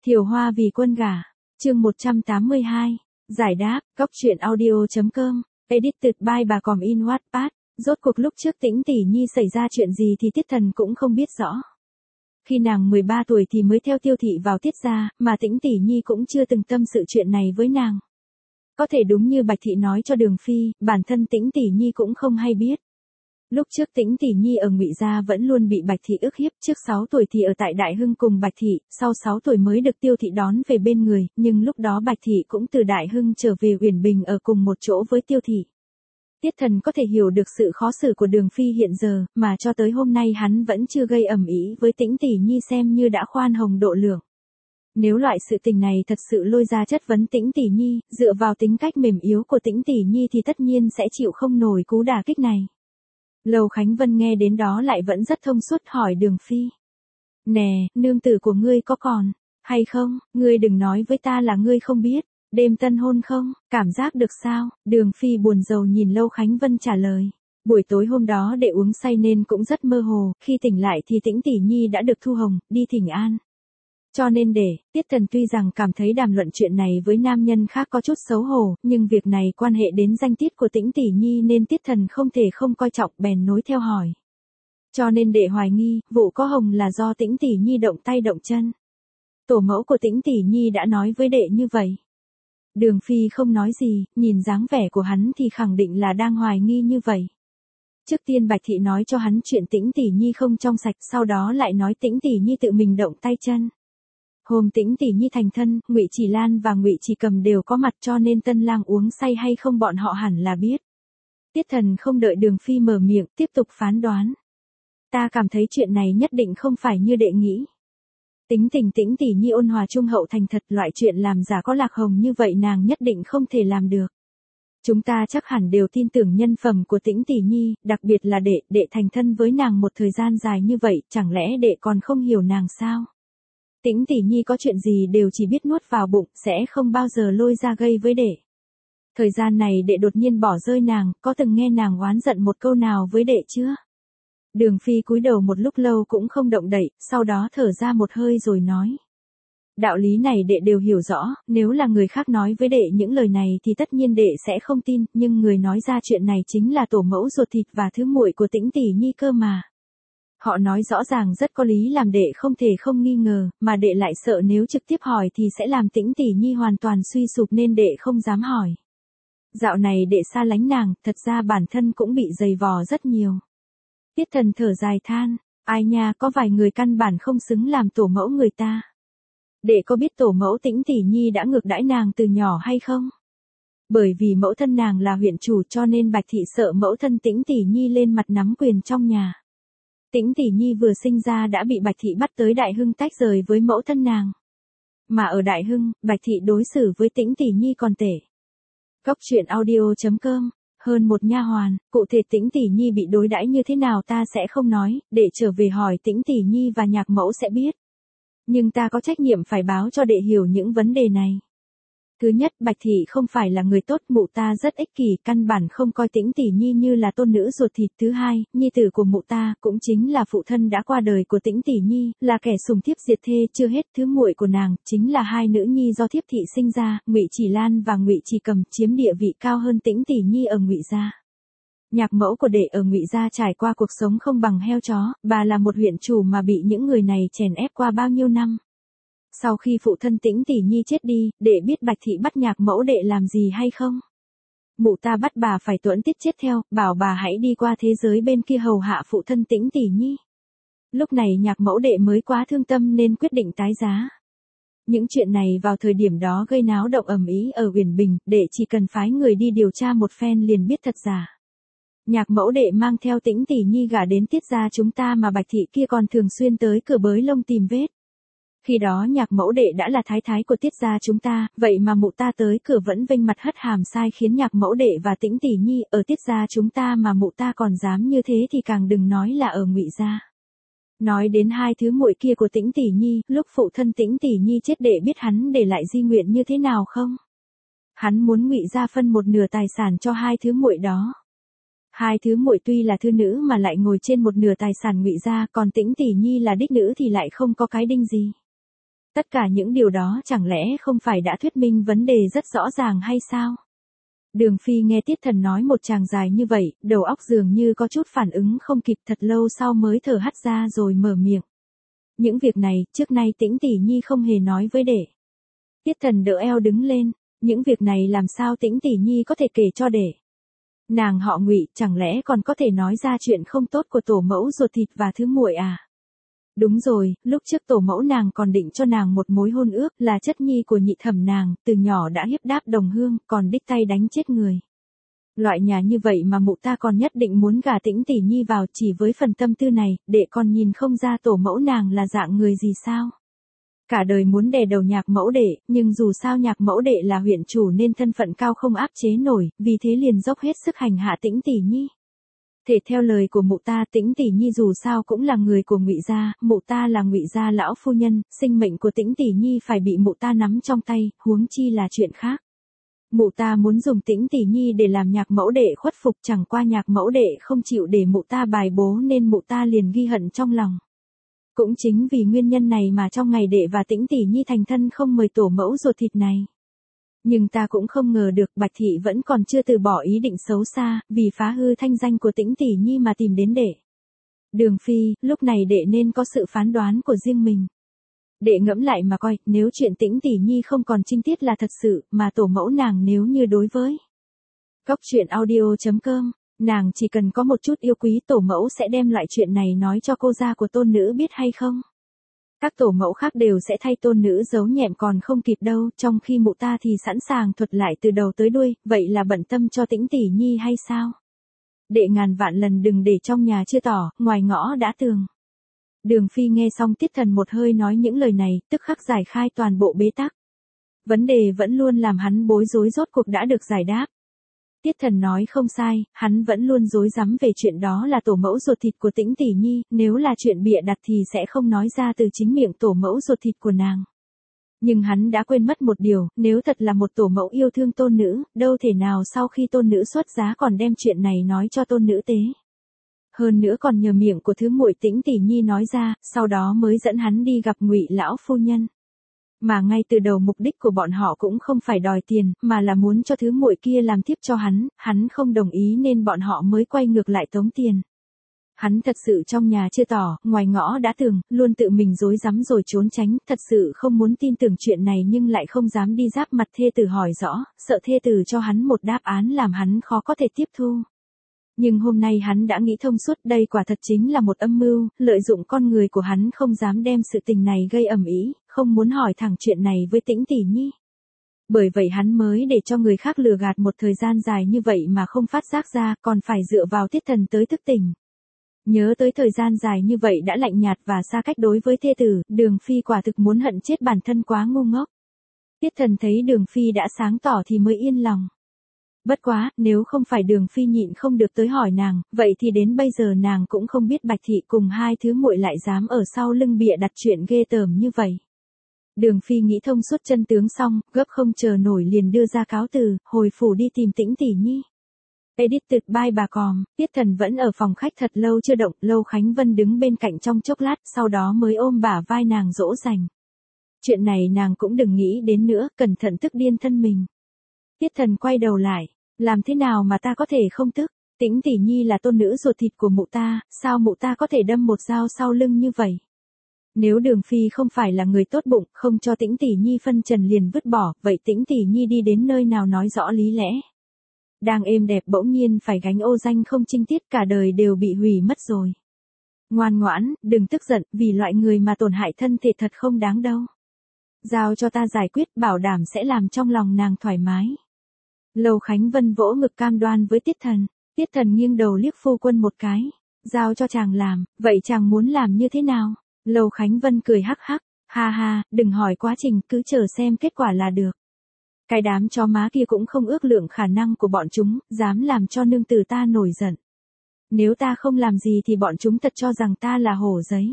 Thiều Hoa vì quân gả. Chương 182. Giải đáp. Góc truyện audio.com. Edited by bà Còm in Wattpad. Rốt cuộc lúc trước Tĩnh Tỷ Nhi xảy ra chuyện gì thì Tiết Thần cũng không biết rõ. Khi nàng 13 tuổi thì mới theo Tiêu Thị vào Tiết gia, mà Tĩnh Tỷ Nhi cũng chưa từng tâm sự chuyện này với nàng. Có thể đúng như Bạch Thị nói cho Đường Phi, bản thân Tĩnh Tỷ Nhi cũng không hay biết. Lúc trước Tĩnh Tỷ Nhi ở Ngụy gia vẫn luôn bị Bạch Thị ức hiếp, trước 6 tuổi thì ở tại Đại Hưng cùng Bạch Thị, sau 6 tuổi mới được Tiêu Thị đón về bên người, nhưng lúc đó Bạch Thị cũng từ Đại Hưng trở về Uyển Bình ở cùng một chỗ với Tiêu Thị. Tiết Thần có thể hiểu được sự khó xử của Đường Phi hiện giờ, mà cho tới hôm nay hắn vẫn chưa gây ầm ĩ với Tĩnh Tỷ Nhi xem như đã khoan hồng độ lượng. Nếu loại sự tình này thật sự lôi ra chất vấn Tĩnh Tỷ Nhi, dựa vào tính cách mềm yếu của Tĩnh Tỷ Nhi thì tất nhiên sẽ chịu không nổi cú đả kích này. Lầu Khánh Vân nghe đến đó lại vẫn rất thông suốt hỏi Đường Phi. Nè, nương tử của ngươi có còn, hay không, ngươi đừng nói với ta là ngươi không biết, đêm tân hôn không, cảm giác được sao, Đường Phi buồn rầu nhìn Lâu Khánh Vân trả lời. Buổi tối hôm đó để uống say nên cũng rất mơ hồ, khi tỉnh lại thì Tĩnh Tỷ Nhi đã được thu hồng, đi thỉnh an. Cho nên Tiết Thần tuy rằng cảm thấy đàm luận chuyện này với nam nhân khác có chút xấu hổ, nhưng việc này quan hệ đến danh tiết của Tĩnh Tỷ Nhi nên Tiết Thần không thể không coi trọng bèn nối theo hỏi. Cho nên hoài nghi, vụ có hồng là do Tĩnh Tỷ Nhi động tay động chân. Tổ mẫu của Tĩnh Tỷ Nhi đã nói với như vậy. Đường Phi không nói gì, nhìn dáng vẻ của hắn thì khẳng định là đang hoài nghi như vậy. Trước tiên Bạch Thị nói cho hắn chuyện Tĩnh Tỷ Nhi không trong sạch, sau đó lại nói Tĩnh Tỷ Nhi tự mình động tay chân. Hôm Tĩnh Tỷ Nhi thành thân, Ngụy Chỉ Lan và Ngụy Chỉ Cầm đều có mặt, cho nên tân lang uống say hay không bọn họ hẳn là biết. Tiết Thần không đợi Đường Phi mở miệng, tiếp tục phán đoán. Ta cảm thấy chuyện này nhất định không phải như đệ nghĩ. Tĩnh Tỷ Nhi ôn hòa trung hậu thành thật, loại chuyện làm giả có lạc hồng như vậy nàng nhất định không thể làm được. Chúng ta chắc hẳn đều tin tưởng nhân phẩm của Tĩnh Tỷ Nhi, đặc biệt là đệ thành thân với nàng một thời gian dài như vậy, chẳng lẽ đệ còn không hiểu nàng sao? Tĩnh Tỷ Nhi có chuyện gì đều chỉ biết nuốt vào bụng, sẽ không bao giờ lôi ra gây với đệ. Thời gian này đệ đột nhiên bỏ rơi nàng, có từng nghe nàng oán giận một câu nào với đệ chưa? Đường Phi cúi đầu một lúc lâu cũng không động đậy, sau đó thở ra một hơi rồi nói. Đạo lý này đệ đều hiểu rõ, nếu là người khác nói với đệ những lời này thì tất nhiên đệ sẽ không tin, nhưng người nói ra chuyện này chính là tổ mẫu ruột thịt và thứ muội của Tĩnh Tỷ Nhi cơ mà. Họ nói rõ ràng rất có lý làm đệ không thể không nghi ngờ, mà đệ lại sợ nếu trực tiếp hỏi thì sẽ làm Tĩnh Tỷ Nhi hoàn toàn suy sụp nên đệ không dám hỏi. Dạo này đệ xa lánh nàng, thật ra bản thân cũng bị dày vò rất nhiều. Tiết Thần thở dài than, ai nha, có vài người căn bản không xứng làm tổ mẫu người ta. Đệ có biết tổ mẫu Tĩnh Tỷ Nhi đã ngược đãi nàng từ nhỏ hay không? Bởi vì mẫu thân nàng là huyện chủ cho nên Bạch Thị sợ mẫu thân Tĩnh Tỷ Nhi lên mặt nắm quyền trong nhà. Tĩnh Tỷ Nhi vừa sinh ra đã bị Bạch Thị bắt tới Đại Hưng tách rời với mẫu thân nàng. Mà ở Đại Hưng, Bạch Thị đối xử với Tĩnh Tỷ Nhi còn tệ. Góc truyện audio.com. Hơn một nha hoàn, cụ thể Tĩnh Tỷ Nhi bị đối đãi như thế nào ta sẽ không nói, để trở về hỏi Tĩnh Tỷ Nhi và nhạc mẫu sẽ biết. Nhưng ta có trách nhiệm phải báo cho đệ hiểu những vấn đề này. Thứ nhất, Bạch Thị không phải là người tốt, mụ ta rất ích kỷ, căn bản không coi Tĩnh Tỷ Nhi như là tôn nữ ruột thịt. Thứ hai, nhi tử của mụ ta cũng chính là phụ thân đã qua đời của Tĩnh Tỷ Nhi, là kẻ sủng thiếp diệt thê. Chưa hết, thứ muội của nàng chính là hai nữ nhi do thiếp thị sinh ra, Ngụy Chỉ Lan và Ngụy Chỉ Cầm, chiếm địa vị cao hơn Tĩnh Tỷ Nhi ở Ngụy gia. Nhạc mẫu của đệ ở Ngụy gia trải qua cuộc sống không bằng heo chó, bà là một huyện chủ mà bị những người này chèn ép qua bao nhiêu năm. Sau khi phụ thân Tĩnh Tỷ Nhi chết đi, đệ biết Bạch Thị bắt nhạc mẫu đệ làm gì hay không? Mụ ta bắt bà phải tuẫn tiết chết theo, bảo bà hãy đi qua thế giới bên kia hầu hạ phụ thân Tĩnh Tỷ Nhi. Lúc này nhạc mẫu đệ mới quá thương tâm nên quyết định tái giá. Những chuyện này vào thời điểm đó gây náo động ầm ĩ ở Uyển Bình, đệ chỉ cần phái người đi điều tra một phen liền biết thật giả. Nhạc mẫu đệ mang theo Tĩnh Tỷ Nhi gả đến Tiết gia chúng ta mà Bạch Thị kia còn thường xuyên tới cửa bới lông tìm vết. Khi đó nhạc mẫu đệ đã là thái thái của Tiết gia chúng ta, vậy mà mụ ta tới cửa vẫn vênh mặt hất hàm sai khiến nhạc mẫu đệ và Tĩnh Tỷ Nhi ở Tiết gia chúng ta mà mụ ta còn dám như thế thì càng đừng nói là ở Ngụy gia. Nói đến hai thứ muội kia của Tĩnh Tỷ Nhi, lúc phụ thân Tĩnh Tỷ Nhi chết đệ biết hắn để lại di nguyện như thế nào không? Hắn muốn Ngụy gia phân một nửa tài sản cho hai thứ muội đó. Hai thứ muội tuy là thư nữ mà lại ngồi trên một nửa tài sản Ngụy gia, còn Tĩnh Tỷ Nhi là đích nữ thì lại không có cái đinh gì. Tất cả những điều đó chẳng lẽ không phải đã thuyết minh vấn đề rất rõ ràng hay sao? Đường Phi nghe Tiết Thần nói một tràng dài như vậy, đầu óc dường như có chút phản ứng không kịp, thật lâu sau mới thở hắt ra rồi mở miệng. Những việc này, trước nay Tĩnh tỷ nhi không hề nói với đệ. Tiết Thần đỡ eo đứng lên, những việc này làm sao Tĩnh tỷ nhi có thể kể cho đệ? Nàng họ Ngụy, chẳng lẽ còn có thể nói ra chuyện không tốt của tổ mẫu ruột thịt và thứ muội à? Đúng rồi, lúc trước tổ mẫu nàng còn định cho nàng một mối hôn ước, là chất nhi của nhị thẩm nàng, từ nhỏ đã hiếp đáp đồng hương, còn đích tay đánh chết người. Loại nhà như vậy mà mụ ta còn nhất định muốn gả Tĩnh tỷ nhi vào, chỉ với phần tâm tư này, đệ còn nhìn không ra tổ mẫu nàng là dạng người gì sao? Cả đời muốn đè đầu Nhạc mẫu đệ, nhưng dù sao Nhạc mẫu đệ là huyện chủ nên thân phận cao không áp chế nổi, vì thế liền dốc hết sức hành hạ Tĩnh tỷ nhi. Thể theo lời của mụ ta, Tĩnh tỷ nhi dù sao cũng là người của Ngụy gia, mụ ta là Ngụy gia lão phu nhân, sinh mệnh của Tĩnh tỷ nhi phải bị mụ ta nắm trong tay, huống chi là chuyện khác. Mụ ta muốn dùng Tĩnh tỷ nhi để làm Nhạc mẫu đệ khuất phục, chẳng qua Nhạc mẫu đệ không chịu để mụ ta bài bố nên mụ ta liền ghi hận trong lòng. Cũng chính vì nguyên nhân này mà trong ngày đệ và Tĩnh tỷ nhi thành thân không mời tổ mẫu ruột thịt này. Nhưng ta cũng không ngờ được Bạch Thị vẫn còn chưa từ bỏ ý định xấu xa, vì phá hư thanh danh của Tĩnh tỷ nhi mà tìm đến đệ. Đường Phi, lúc này đệ nên có sự phán đoán của riêng mình. Đệ ngẫm lại mà coi, nếu chuyện Tĩnh tỷ nhi không còn trinh tiết là thật sự, mà tổ mẫu nàng nếu như đối với Cóc truyện audio.com, nàng chỉ cần có một chút yêu quý, tổ mẫu sẽ đem loại chuyện này nói cho cô gia của tôn nữ biết hay không? Các tổ mẫu khác đều sẽ thay tôn nữ giấu nhẹm còn không kịp đâu, trong khi mụ ta thì sẵn sàng thuật lại từ đầu tới đuôi, vậy là bận tâm cho Tĩnh tỷ nhi hay sao? Đệ ngàn vạn lần đừng để trong nhà chưa tỏ, ngoài ngõ đã tường. Đường Phi nghe xong Tiết Thần một hơi nói những lời này, tức khắc giải khai toàn bộ bế tắc. Vấn đề vẫn luôn làm hắn bối rối rốt cuộc đã được giải đáp. Tiết Thần nói không sai, hắn vẫn luôn rối rắm về chuyện đó là tổ mẫu ruột thịt của Tĩnh tỷ nhi, nếu là chuyện bịa đặt thì sẽ không nói ra từ chính miệng tổ mẫu ruột thịt của nàng. Nhưng hắn đã quên mất một điều, nếu thật là một tổ mẫu yêu thương tôn nữ, đâu thể nào sau khi tôn nữ xuất giá còn đem chuyện này nói cho tôn nữ tế. Hơn nữa còn nhờ miệng của thứ muội Tĩnh tỷ nhi nói ra, sau đó mới dẫn hắn đi gặp Ngụy lão phu nhân. Mà ngay từ đầu mục đích của bọn họ cũng không phải đòi tiền, mà là muốn cho thứ muội kia làm tiếp cho hắn không đồng ý nên bọn họ mới quay ngược lại tống tiền. Hắn thật sự trong nhà chưa tỏ, ngoài ngõ đã tường, luôn tự mình rối rắm rồi trốn tránh, thật sự không muốn tin tưởng chuyện này nhưng lại không dám đi giáp mặt thê tử hỏi rõ, sợ thê tử cho hắn một đáp án làm hắn khó có thể tiếp thu. Nhưng hôm nay hắn đã nghĩ thông suốt, đây quả thật chính là một âm mưu, lợi dụng con người của hắn không dám đem sự tình này gây ầm ĩ, không muốn hỏi thẳng chuyện này với Tĩnh tỷ nhi. Bởi vậy hắn mới để cho người khác lừa gạt một thời gian dài như vậy mà không phát giác ra, còn phải dựa vào Tiết Thần tới thức tỉnh. Nhớ tới thời gian dài như vậy đã lạnh nhạt và xa cách đối với thê tử, Đường Phi quả thực muốn hận chết bản thân quá ngu ngốc. Tiết Thần thấy Đường Phi đã sáng tỏ thì mới yên lòng. Bất quá, nếu không phải Đường Phi nhịn không được tới hỏi nàng, vậy thì đến bây giờ nàng cũng không biết Bạch Thị cùng hai thứ muội lại dám ở sau lưng bịa đặt chuyện ghê tởm như vậy. Đường Phi nghĩ thông suốt chân tướng xong, gấp không chờ nổi liền đưa ra cáo từ, hồi phủ đi tìm Tĩnh tỷ nhi. Edited by bà Còm, Tiết Thần vẫn ở phòng khách thật lâu chưa động, Lâu Khánh Vân đứng bên cạnh trong chốc lát, sau đó mới ôm bả vai nàng dỗ dành. Chuyện này nàng cũng đừng nghĩ đến nữa, cẩn thận tức điên thân mình. Tiết Thần quay đầu lại, làm thế nào mà ta có thể không tức? Tĩnh tỷ nhi là tôn nữ ruột thịt của mụ ta, sao mụ ta có thể đâm một dao sau lưng như vậy? Nếu Đường Phi không phải là người tốt bụng, không cho Tĩnh tỷ nhi phân trần liền vứt bỏ, vậy Tĩnh tỷ nhi đi đến nơi nào nói rõ lý lẽ? Đang êm đẹp bỗng nhiên phải gánh ô danh không trinh tiết, cả đời đều bị hủy mất rồi. Ngoan ngoãn, đừng tức giận, vì loại người mà tổn hại thân thể thật không đáng đâu. Giao cho ta giải quyết, bảo đảm sẽ làm trong lòng nàng thoải mái. Lâu Khánh Vân vỗ ngực cam đoan với Tiết Thần. Tiết Thần nghiêng đầu liếc phu quân một cái. Giao cho chàng làm, vậy chàng muốn làm như thế nào? Lâu Khánh Vân cười hắc hắc. Ha ha, đừng hỏi quá trình, cứ chờ xem kết quả là được. Cái đám chó má kia cũng không ước lượng khả năng của bọn chúng, dám làm cho nương tử ta nổi giận. Nếu ta không làm gì thì bọn chúng thật cho rằng ta là hổ giấy.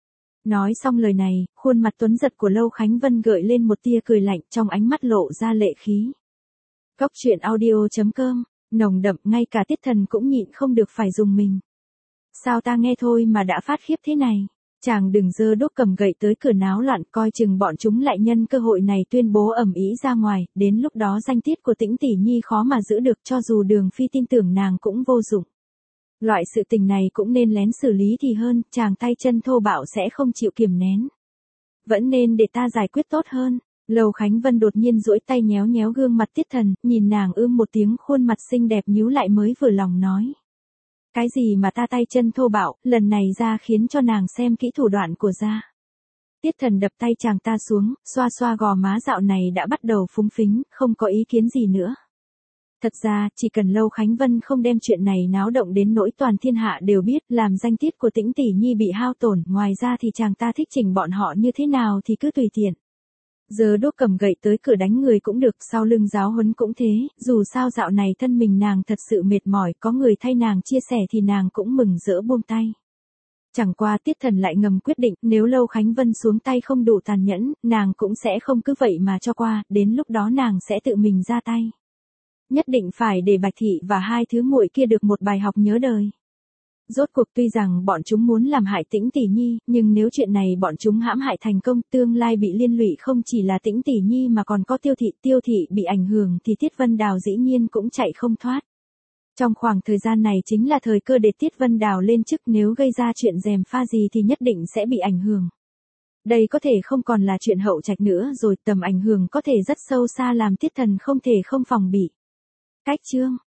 Nói xong lời này, khuôn mặt tuấn giật của Lâu Khánh Vân gợi lên một tia cười lạnh, trong ánh mắt lộ ra lệ khí. Cóc truyện audio.com, nồng đậm, ngay cả Tiết Thần cũng nhịn không được phải dùng mình. Sao ta nghe thôi mà đã phát khiếp thế này? Chàng đừng giơ đốt cầm gậy tới cửa náo loạn, coi chừng bọn chúng lại nhân cơ hội này tuyên bố ầm ĩ ra ngoài, đến lúc đó danh tiết của Tĩnh tỷ nhi khó mà giữ được, cho dù Đường Phi tin tưởng nàng cũng vô dụng. Loại sự tình này cũng nên lén xử lý thì hơn, chàng tay chân thô bạo sẽ không chịu kiềm nén. Vẫn nên để ta giải quyết tốt hơn. Lâu Khánh Vân đột nhiên duỗi tay nhéo nhéo gương mặt Tiết Thần, nhìn nàng một tiếng, khuôn mặt xinh đẹp nhíu lại mới vừa lòng nói. Cái gì mà ta tay chân thô bạo, lần này ra khiến cho nàng xem kỹ thủ đoạn của gia. Tiết Thần đập tay chàng ta xuống, xoa xoa gò má, dạo này đã bắt đầu phúng phính, không có ý kiến gì nữa. Thật ra, chỉ cần Lâu Khánh Vân không đem chuyện này náo động đến nỗi toàn thiên hạ đều biết, làm danh tiết của Tĩnh tỷ nhi bị hao tổn, ngoài ra thì chàng ta thích chỉnh bọn họ như thế nào thì cứ tùy tiện. Giờ đốt cầm gậy tới cửa đánh người cũng được, sau lưng giáo huấn cũng thế, dù sao dạo này thân mình nàng thật sự mệt mỏi, có người thay nàng chia sẻ thì nàng cũng mừng rỡ buông tay. Chẳng qua Tiết Thần lại ngầm quyết định, nếu Lâu Khánh Vân xuống tay không đủ tàn nhẫn, nàng cũng sẽ không cứ vậy mà cho qua, đến lúc đó nàng sẽ tự mình ra tay. Nhất định phải để Bạch Thị và hai thứ muội kia được một bài học nhớ đời. Rốt cuộc tuy rằng bọn chúng muốn làm hại Tĩnh tỷ nhi, nhưng nếu chuyện này bọn chúng hãm hại thành công, tương lai bị liên lụy không chỉ là Tĩnh tỷ nhi mà còn có Tiêu Thị bị ảnh hưởng thì Tiết Vân Đào dĩ nhiên cũng chạy không thoát. Trong khoảng thời gian này chính là thời cơ để Tiết Vân Đào lên chức, nếu gây ra chuyện gièm pha gì thì nhất định sẽ bị ảnh hưởng. Đây có thể không còn là chuyện hậu trạch nữa rồi, tầm ảnh hưởng có thể rất sâu xa làm Tiết Thần không thể không phòng bị. Cách chương